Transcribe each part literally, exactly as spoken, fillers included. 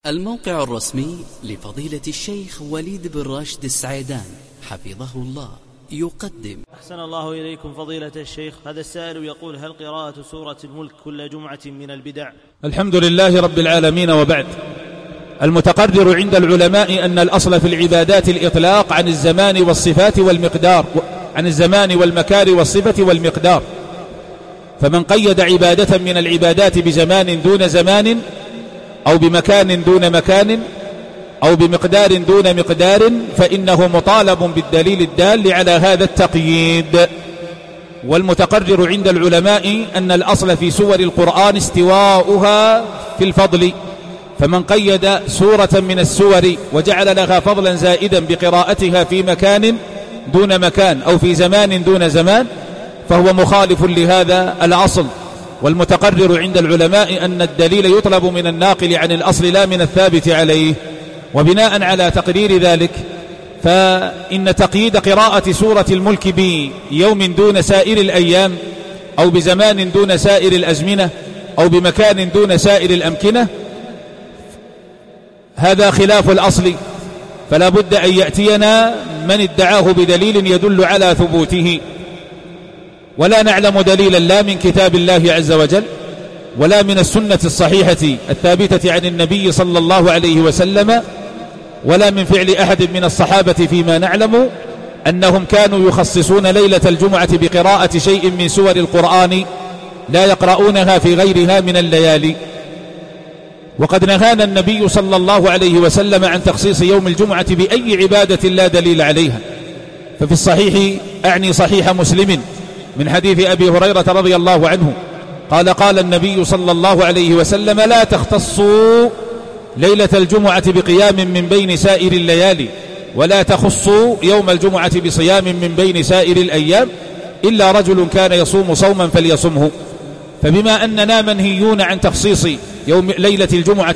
الموقع الرسمي لفضيلة الشيخ وليد بن راشد السعيدان حفظه الله يقدم. أحسن الله إليكم فضيلة الشيخ. هذا السائل يقول: هل قراءة سورة الملك كل جمعة من البدع؟ الحمد لله رب العالمين، وبعد. المتقرر عند العلماء أن الأصل في العبادات الإطلاق عن الزمان والصفات والمقدار، عن الزمان والمكان والصفة والمقدار، فمن قيد عبادة من العبادات بزمان دون زمان أو بمكان دون مكان أو بمقدار دون مقدار فإنه مطالب بالدليل الدال على هذا التقييد. والمتقرر عند العلماء أن الأصل في سور القرآن استواؤها في الفضل، فمن قيد سورة من السور وجعل لها فضلا زائدا بقراءتها في مكان دون مكان أو في زمان دون زمان فهو مخالف لهذا الأصل. والمتقرر عند العلماء أن الدليل يطلب من الناقل عن الأصل لا من الثابت عليه. وبناء على تقرير ذلك فإن تقييد قراءة سورة الملك بيوم دون سائر الأيام أو بزمان دون سائر الأزمنة أو بمكان دون سائر الأمكنة هذا خلاف الأصل، فلا بد أن يأتينا من ادعاه بدليل يدل على ثبوته، ولا نعلم دليلا لا من كتاب الله عز وجل ولا من السنة الصحيحة الثابتة عن النبي صلى الله عليه وسلم ولا من فعل أحد من الصحابة فيما نعلم أنهم كانوا يخصصون ليلة الجمعة بقراءة شيء من سور القرآن لا يقرؤونها في غيرها من الليالي. وقد نهانا النبي صلى الله عليه وسلم عن تخصيص يوم الجمعة بأي عبادة لا دليل عليها. ففي الصحيح، أعني صحيح مسلم، من حديث أبي هريرة رضي الله عنه قال: قال النبي صلى الله عليه وسلم: لا تختصوا ليلة الجمعة بقيام من بين سائر الليالي ولا تخصوا يوم الجمعة بصيام من بين سائر الأيام إلا رجل كان يصوم صوما فليصمه. فبما أننا منهيون عن تخصيص يوم ليلة الجمعة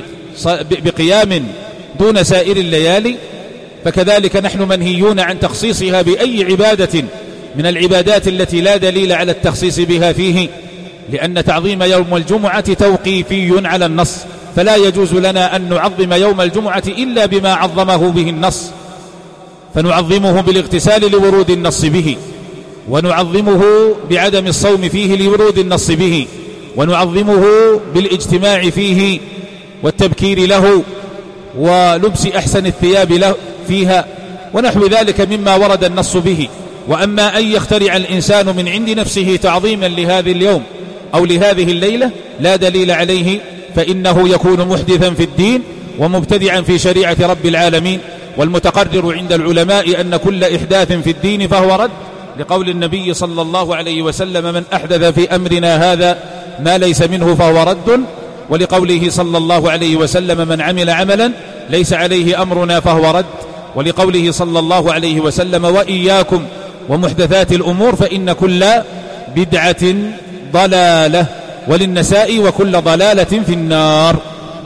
بقيام دون سائر الليالي فكذلك نحن منهيون عن تخصيصها بأي عبادة من العبادات التي لا دليل على التخصيص بها فيه، لأن تعظيم يوم الجمعة توقيفي على النص، فلا يجوز لنا أن نعظم يوم الجمعة إلا بما عظمه به النص، فنعظمه بالاغتسال لورود النص به، ونعظمه بعدم الصوم فيه لورود النص به، ونعظمه بالاجتماع فيه والتبكير له ولبس أحسن الثياب له فيها ونحو ذلك مما ورد النص به. وأما أن يخترع الإنسان من عند نفسه تعظيما لهذا اليوم أو لهذه الليلة لا دليل عليه فإنه يكون محدثا في الدين ومبتدعا في شريعة رب العالمين. والمتقرر عند العلماء أن كل إحداث في الدين فهو رد، لقول النبي صلى الله عليه وسلم: من أحدث في أمرنا هذا ما ليس منه فهو رد، ولقوله صلى الله عليه وسلم: من عمل عملا ليس عليه أمرنا فهو رد، ولقوله صلى الله عليه وسلم: وإياكم ومحدثات الأمور فإن كل بدعة ضلالة، وللنساء: وكل ضلالة في النار.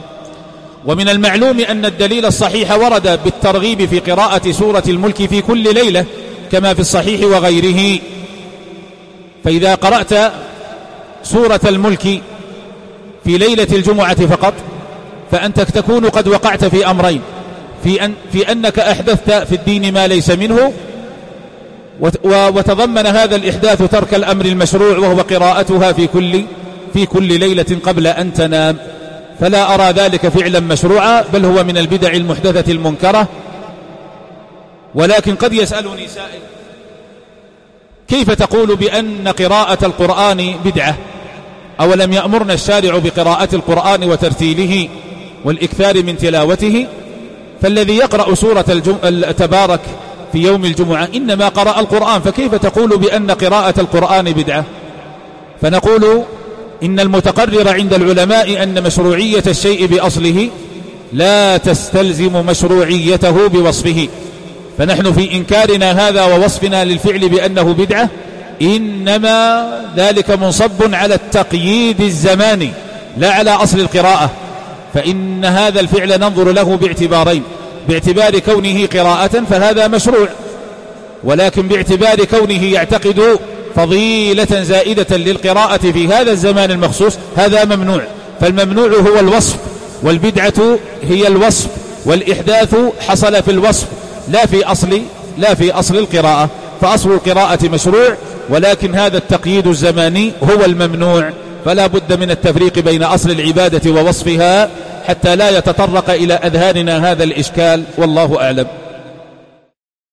ومن المعلوم أن الدليل الصحيح ورد بالترغيب في قراءة سورة الملك في كل ليلة كما في الصحيح وغيره. فإذا قرأت سورة الملك في ليلة الجمعة فقط فأنت تكون قد وقعت في أمرين: في, أن في أنك أحدثت في الدين ما ليس منه، وتضمن هذا الإحداث ترك الأمر المشروع وهو قراءتها في كل في كل ليلة قبل أن تنام. فلا أرى ذلك فعلا مشروعا، بل هو من البدع المحدثة المنكرة. ولكن قد يسألني سائل: كيف تقول بأن قراءة القرآن بدعة؟ أولم يأمرنا الشارع بقراءة القرآن وترتيله والإكثار من تلاوته؟ فالذي يقرأ سورة التبارك في يوم الجمعة إنما قرأ القرآن، فكيف تقول بأن قراءة القرآن بدعة؟ فنقول إن المتقرر عند العلماء أن مشروعية الشيء بأصله لا تستلزم مشروعيته بوصفه، فنحن في إنكارنا هذا ووصفنا للفعل بأنه بدعة إنما ذلك منصب على التقييد الزماني لا على أصل القراءة. فإن هذا الفعل ننظر له باعتبارين: باعتبار كونه قراءة فهذا مشروع، ولكن باعتبار كونه يعتقد فضيلة زائدة للقراءة في هذا الزمان المخصوص هذا ممنوع. فالممنوع هو الوصف والبدعة هي الوصف، والإحداث حصل في الوصف لا في أصل لا في أصل القراءة. فأصل القراءة مشروع، ولكن هذا التقييد الزماني هو الممنوع. فلا بد من التفريق بين أصل العبادة ووصفها حتى لا يتطرق إلى أذهاننا هذا الإشكال، والله أعلم.